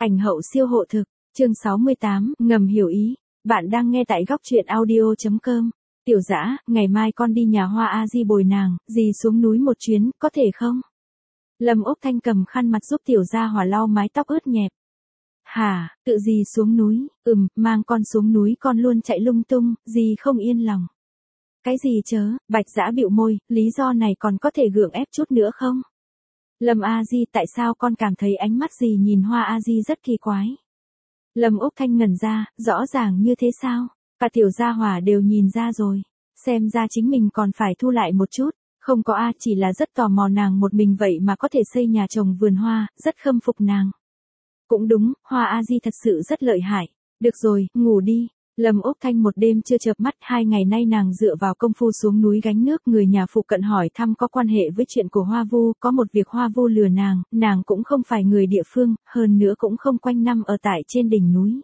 Ảnh hậu siêu hộ thực, chương 68, ngầm hiểu ý. Bạn đang nghe tại góc truyện audio.com. Tiểu Dã, ngày mai con đi nhà Hoa A Di bồi nàng, dì xuống núi một chuyến, có thể không? Lâm Úc Thanh cầm khăn mặt giúp Tiểu Gia Hỏa lau mái tóc ướt nhẹp. Hả, tự dì xuống núi, mang con xuống núi con luôn chạy lung tung, dì không yên lòng. Cái gì chớ, Bạch Dã bĩu môi, lý do này còn có thể gượng ép chút nữa không? Lâm A Di, tại sao con cảm thấy ánh mắt dì nhìn Hoa A Di rất kỳ quái? Lâm Úc Thanh ngẩn ra, rõ ràng như thế sao? Cả Tiểu Gia Hỏa đều nhìn ra rồi. Xem ra chính mình còn phải thu lại một chút. Không có chỉ là rất tò mò nàng một mình vậy mà có thể xây nhà trồng vườn hoa, rất khâm phục nàng. Cũng đúng, Hoa A Di thật sự rất lợi hại. Được rồi, ngủ đi. Lâm Úc Thanh một đêm chưa chợp mắt, 2 ngày nay nàng dựa vào công phu xuống núi gánh nước, người nhà phụ cận hỏi thăm có quan hệ với chuyện của Hoa Vu, có một việc Hoa Vu lừa nàng cũng không phải người địa phương, hơn nữa cũng không quanh năm ở tại trên đỉnh núi.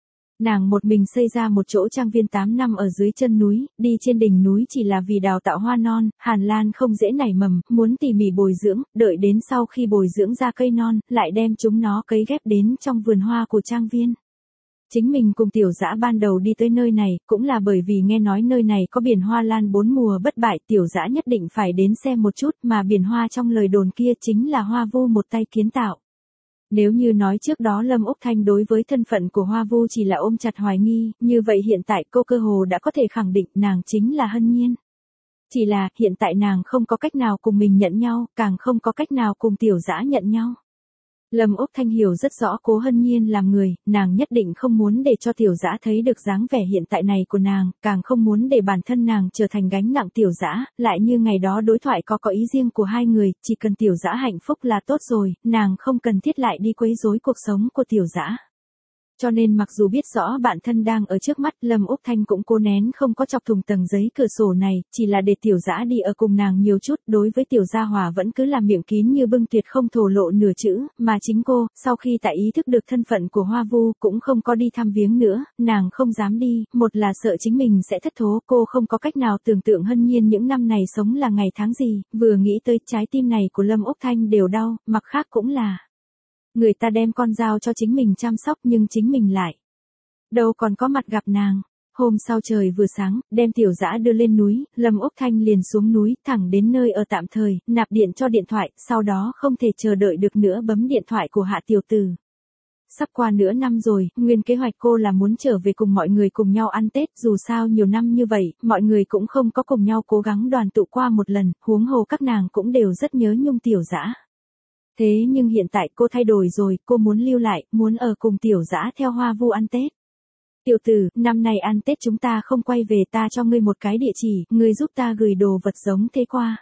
Nàng một mình xây ra một chỗ trang viên 8 năm ở dưới chân núi, đi trên đỉnh núi chỉ là vì đào tạo hoa non, hàn lan không dễ nảy mầm, muốn tỉ mỉ bồi dưỡng, đợi đến sau khi bồi dưỡng ra cây non, lại đem chúng nó cấy ghép đến trong vườn hoa của trang viên. Chính mình cùng Tiểu Dã ban đầu đi tới nơi này, cũng là bởi vì nghe nói nơi này có biển hoa lan 4 mùa bất bại, Tiểu Dã nhất định phải đến xem một chút, mà biển hoa trong lời đồn kia chính là Hoa Vu một tay kiến tạo. Nếu như nói trước đó Lâm Úc Thanh đối với thân phận của Hoa Vu chỉ là ôm chặt hoài nghi, như vậy hiện tại cô cơ hồ đã có thể khẳng định nàng chính là Hân Nhiên. Chỉ là, hiện tại nàng không có cách nào cùng mình nhận nhau, càng không có cách nào cùng Tiểu Dã nhận nhau. Lâm Úc Thanh hiểu rất rõ Cố Hân Nhiên làm người, nàng nhất định không muốn để cho Tiểu Dã thấy được dáng vẻ hiện tại này của nàng, càng không muốn để bản thân nàng trở thành gánh nặng Tiểu Dã, lại như ngày đó đối thoại có ý riêng của hai người, chỉ cần Tiểu Dã hạnh phúc là tốt rồi, nàng không cần thiết lại đi quấy rối cuộc sống của Tiểu Dã. Cho nên mặc dù biết rõ bản thân đang ở trước mắt, Lâm Úc Thanh cũng cố nén không có chọc thủng tầng giấy cửa sổ này, chỉ là để Tiểu Dã đi ở cùng nàng nhiều chút, đối với Tiểu Gia Hỏa vẫn cứ làm miệng kín như bưng, tuyệt không thổ lộ nửa chữ, mà chính cô, sau khi tại ý thức được thân phận của Hoa Vu, cũng không có đi thăm viếng nữa, nàng không dám đi, một là sợ chính mình sẽ thất thố, cô không có cách nào tưởng tượng Hân Nhiên những năm này sống là ngày tháng gì, vừa nghĩ tới trái tim này của Lâm Úc Thanh đều đau, mặt khác cũng là người ta đem con dao cho chính mình chăm sóc nhưng chính mình lại đâu còn có mặt gặp nàng. Hôm sau trời vừa sáng, đem Tiểu Dã đưa lên núi, Lâm Úc Thanh liền xuống núi, thẳng đến nơi ở tạm thời, nạp điện cho điện thoại, sau đó không thể chờ đợi được nữa bấm điện thoại của Hạ Tiểu Tử. Sắp qua nửa năm rồi, nguyên kế hoạch cô là muốn trở về cùng mọi người cùng nhau ăn Tết, dù sao nhiều năm như vậy, mọi người cũng không có cùng nhau cố gắng đoàn tụ qua một lần, huống hồ các nàng cũng đều rất nhớ nhung Tiểu Dã. Thế nhưng hiện tại cô thay đổi rồi, cô muốn lưu lại, muốn ở cùng Tiểu Dã theo Hoa Vu ăn Tết. Tiểu Tử, năm nay ăn Tết chúng ta không quay về, ta cho ngươi một cái địa chỉ, ngươi giúp ta gửi đồ vật giống thế qua.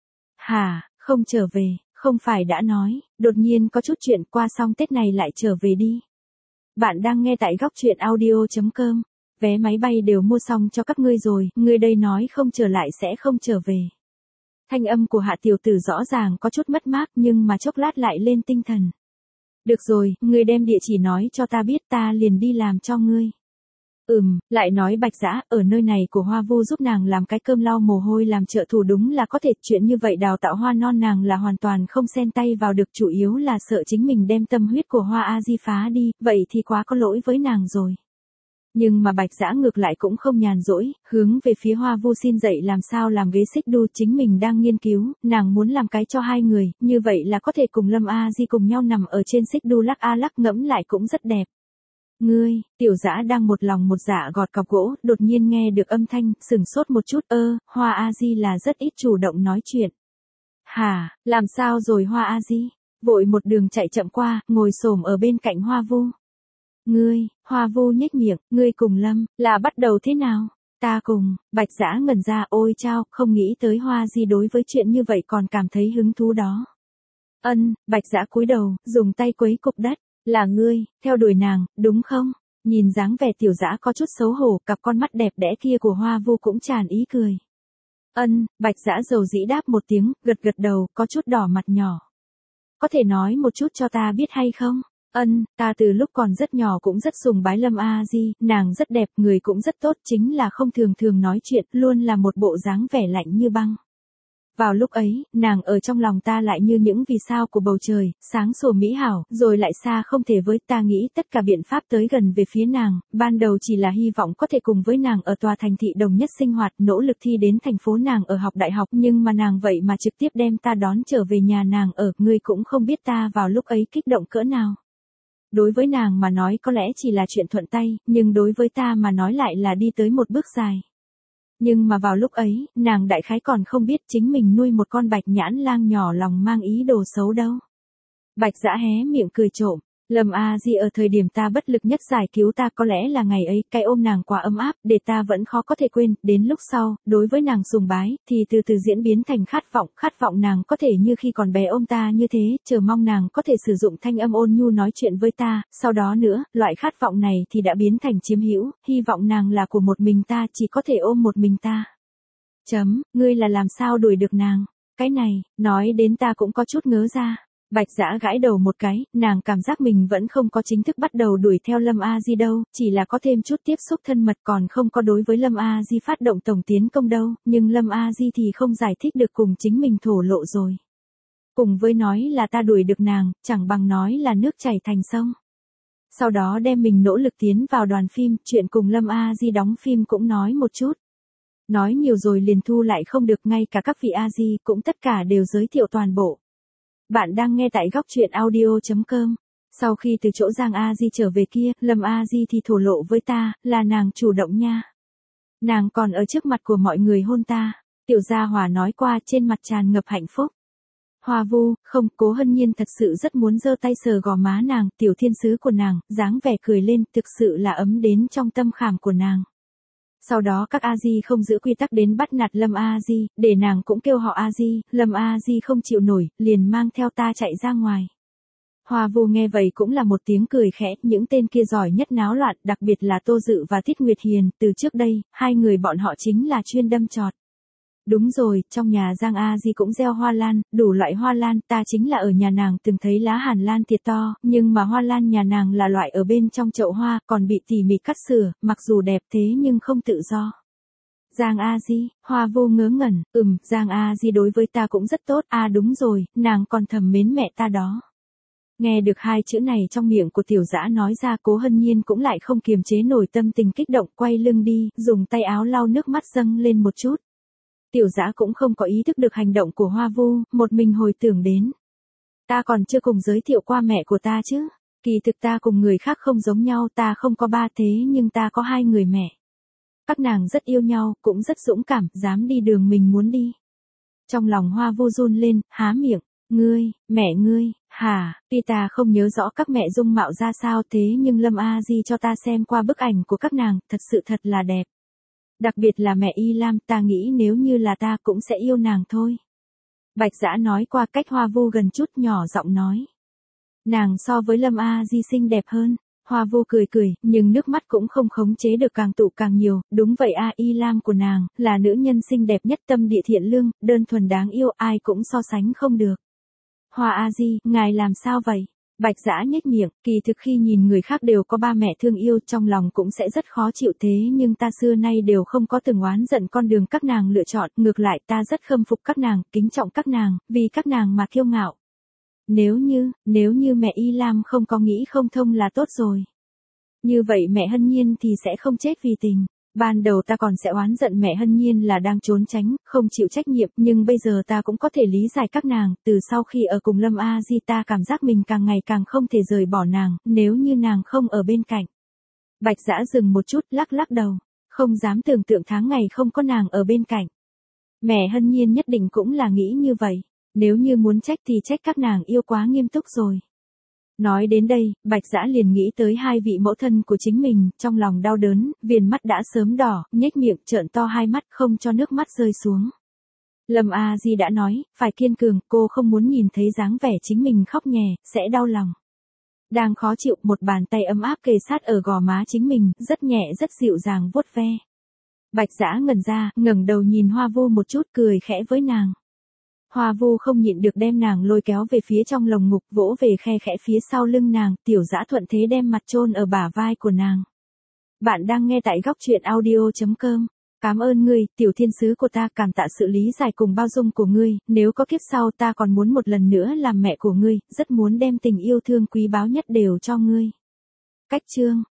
Hả, không trở về, không phải đã nói, đột nhiên có chút chuyện, qua xong Tết này lại trở về đi. Bạn đang nghe tại góc truyện audio.com, vé máy bay đều mua xong cho các ngươi rồi, ngươi đây nói không trở lại sẽ không trở về. Thanh âm của Hạ Tiểu Tử rõ ràng có chút mất mát nhưng mà chốc lát lại lên tinh thần. Được rồi, ngươi đem địa chỉ nói cho ta biết, ta liền đi làm cho ngươi. Lại nói Bạch Dã, ở nơi này của Hoa Vu giúp nàng làm cái cơm lau mồ hôi làm trợ thủ đúng là có thể, chuyện như vậy đào tạo hoa non nàng là hoàn toàn không xen tay vào được, chủ yếu là sợ chính mình đem tâm huyết của Hoa A Di phá đi, vậy thì quá có lỗi với nàng rồi. Nhưng mà Bạch Dã ngược lại cũng không nhàn rỗi, hướng về phía Hoa Vu xin dạy làm sao làm ghế xích đu, chính mình đang nghiên cứu, nàng muốn làm cái cho hai người, như vậy là có thể cùng Lâm A Di cùng nhau nằm ở trên xích đu lắc a lắc, ngẫm lại cũng rất đẹp. Ngươi, Tiểu Dã đang một lòng một dạ gọt cọc gỗ, đột nhiên nghe được âm thanh, sửng sốt một chút, Hoa A Di là rất ít chủ động nói chuyện. Hả, làm sao rồi Hoa A Di? Vội một đường chạy chậm qua, ngồi xổm ở bên cạnh Hoa Vu. Ngươi, Hoa Vu nhếch miệng, ngươi cùng Lâm, là bắt đầu thế nào? Ta cùng, Bạch Dã ngẩn ra, ôi chao, không nghĩ tới Hoa Di đối với chuyện như vậy còn cảm thấy hứng thú đó. Bạch Dã cúi đầu, dùng tay quấy cục đất, là ngươi, theo đuổi nàng, đúng không? Nhìn dáng vẻ Tiểu Dã có chút xấu hổ, cặp con mắt đẹp đẽ kia của Hoa Vu cũng tràn ý cười. Bạch Dã dầu dĩ đáp một tiếng, gật gật đầu, có chút đỏ mặt nhỏ. Có thể nói một chút cho ta biết hay không? Ta từ lúc còn rất nhỏ cũng rất sùng bái Lâm A Di, nàng rất đẹp, người cũng rất tốt, chính là không thường thường nói chuyện, luôn là một bộ dáng vẻ lạnh như băng. Vào lúc ấy, nàng ở trong lòng ta lại như những vì sao của bầu trời, sáng sủa mỹ hảo, rồi lại xa không thể với. Ta nghĩ tất cả biện pháp tới gần về phía nàng, ban đầu chỉ là hy vọng có thể cùng với nàng ở tòa thành thị đồng nhất sinh hoạt, nỗ lực thi đến thành phố nàng ở học đại học, nhưng mà nàng vậy mà trực tiếp đem ta đón trở về nhà nàng ở, ngươi cũng không biết ta vào lúc ấy kích động cỡ nào. Đối với nàng mà nói có lẽ chỉ là chuyện thuận tay, nhưng đối với ta mà nói lại là đi tới một bước dài. Nhưng mà vào lúc ấy, nàng đại khái còn không biết chính mình nuôi một con bạch nhãn lang nhỏ lòng mang ý đồ xấu đâu. Bạch Dã hé miệng cười trộm. Lâm A Di ở thời điểm ta bất lực nhất giải cứu ta, có lẽ là ngày ấy, cái ôm nàng quá ấm áp, để ta vẫn khó có thể quên. Đến lúc sau, đối với nàng sùng bái, thì từ từ diễn biến thành khát vọng nàng có thể như khi còn bé ôm ta như thế, chờ mong nàng có thể sử dụng thanh âm ôn nhu nói chuyện với ta. Sau đó nữa, loại khát vọng này thì đã biến thành chiếm hữu, hy vọng nàng là của một mình ta, chỉ có thể ôm một mình ta. Ngươi là làm sao đuổi được nàng? Cái này, nói đến ta cũng có chút ngớ ra. Bạch Dã gãi đầu một cái, nàng cảm giác mình vẫn không có chính thức bắt đầu đuổi theo Lâm A Di đâu, chỉ là có thêm chút tiếp xúc thân mật, còn không có đối với Lâm A Di phát động tổng tiến công đâu, nhưng Lâm A Di thì không giải thích được cùng chính mình thổ lộ rồi. Cùng với nói là ta đuổi được nàng, chẳng bằng nói là nước chảy thành sông. Sau đó đem mình nỗ lực tiến vào đoàn phim, chuyện cùng Lâm A Di đóng phim cũng nói một chút. Nói nhiều rồi liền thu lại không được, ngay cả các vị A Di cũng tất cả đều giới thiệu toàn bộ. Bạn đang nghe tại góc truyện audio.com. Sau khi từ chỗ Giang A Di trở về kia, Lâm A Di thì thổ lộ với ta, là nàng chủ động nha. Nàng còn ở trước mặt của mọi người hôn ta. Tiểu Gia Hòa nói qua, trên mặt tràn ngập hạnh phúc. Hoa Vu, không, Cố Hân Nhiên thật sự rất muốn giơ tay sờ gò má nàng, tiểu thiên sứ của nàng, dáng vẻ cười lên, thực sự là ấm đến trong tâm khảm của nàng. Sau đó các A Di không giữ quy tắc đến bắt nạt Lâm A Di, để nàng cũng kêu họ A Di, Lâm A Di không chịu nổi, liền mang theo ta chạy ra ngoài. Hoa Vu nghe vậy cũng là một tiếng cười khẽ, những tên kia giỏi nhất náo loạn, đặc biệt là Tô Dự và Tiết Nguyệt Hiền, từ trước đây, hai người bọn họ chính là chuyên đâm chọt. Đúng rồi, trong nhà Giang A Di cũng gieo hoa lan, đủ loại hoa lan, ta chính là ở nhà nàng từng thấy lá hàn lan thiệt to, nhưng mà hoa lan nhà nàng là loại ở bên trong chậu hoa, còn bị tỉ mỉ cắt sửa, mặc dù đẹp thế nhưng không tự do. Giang A Di, Hoa Vu ngớ ngẩn, Giang A Di đối với ta cũng rất tốt, đúng rồi, nàng còn thầm mến mẹ ta đó. Nghe được hai chữ này trong miệng của Tiểu Dã nói ra, Cố Hân Nhiên cũng lại không kiềm chế nổi tâm tình kích động, quay lưng đi, dùng tay áo lau nước mắt dâng lên một chút. Tiểu Dã cũng không có ý thức được hành động của Hoa Vu, một mình hồi tưởng đến. Ta còn chưa cùng giới thiệu qua mẹ của ta chứ. Kỳ thực ta cùng người khác không giống nhau, ta không có ba thế nhưng ta có hai người mẹ. Các nàng rất yêu nhau, cũng rất dũng cảm, dám đi đường mình muốn đi. Trong lòng Hoa Vu run lên, há miệng. Mẹ ngươi, hả? Tuy ta không nhớ rõ các mẹ dung mạo ra sao thế nhưng Lâm A Di cho ta xem qua bức ảnh của các nàng, thật sự thật là đẹp. Đặc biệt là mẹ Y Lam, ta nghĩ nếu như là ta cũng sẽ yêu nàng thôi. Bạch Dã nói qua cách Hoa Vu gần chút, nhỏ giọng nói. Nàng so với Lâm A Di xinh đẹp hơn. Hoa Vu cười cười, nhưng nước mắt cũng không khống chế được, càng tụ càng nhiều. Đúng vậy Y Lam của nàng, là nữ nhân xinh đẹp nhất, tâm địa thiện lương, đơn thuần đáng yêu, ai cũng so sánh không được. Hoa A Di, ngài làm sao vậy? Bạch Dã nhếch miệng, kỳ thực khi nhìn người khác đều có ba mẹ thương yêu, trong lòng cũng sẽ rất khó chịu, thế nhưng ta xưa nay đều không có từng oán giận con đường các nàng lựa chọn, ngược lại ta rất khâm phục các nàng, kính trọng các nàng, vì các nàng mà kiêu ngạo. Nếu như mẹ Y Lam không có nghĩ không thông là tốt rồi. Như vậy mẹ Hân Nhiên thì sẽ không chết vì tình. Ban đầu ta còn sẽ oán giận mẹ Hân Nhiên là đang trốn tránh, không chịu trách nhiệm, nhưng bây giờ ta cũng có thể lý giải các nàng, từ sau khi ở cùng Lâm A Di ta cảm giác mình càng ngày càng không thể rời bỏ nàng, nếu như nàng không ở bên cạnh. Bạch Dã dừng một chút, lắc lắc đầu, không dám tưởng tượng tháng ngày không có nàng ở bên cạnh. Mẹ Hân Nhiên nhất định cũng là nghĩ như vậy, nếu như muốn trách thì trách các nàng yêu quá nghiêm túc rồi. Nói đến đây, Bạch Dã liền nghĩ tới hai vị mẫu thân của chính mình, trong lòng đau đớn, viền mắt đã sớm đỏ, nhếch miệng trợn to hai mắt không cho nước mắt rơi xuống. Lâm A Di đã nói, phải kiên cường, cô không muốn nhìn thấy dáng vẻ chính mình khóc nhè, sẽ đau lòng. Đang khó chịu, một bàn tay ấm áp kề sát ở gò má chính mình, rất nhẹ rất dịu dàng vuốt ve. Bạch Dã ngẩn ra, ngẩng đầu nhìn Hoa Vu một chút, cười khẽ với nàng. Hoa Vu không nhịn được đem nàng lôi kéo về phía trong lồng ngực, vỗ về khe khẽ phía sau lưng nàng, Tiểu Dã thuận thế đem mặt chôn ở bả vai của nàng. Bạn đang nghe tại góc truyện audio.com. Cảm ơn ngươi, tiểu thiên sứ của ta, cảm tạ sự lý giải cùng bao dung của ngươi, nếu có kiếp sau ta còn muốn một lần nữa làm mẹ của ngươi, rất muốn đem tình yêu thương quý báu nhất đều cho ngươi. Cách chương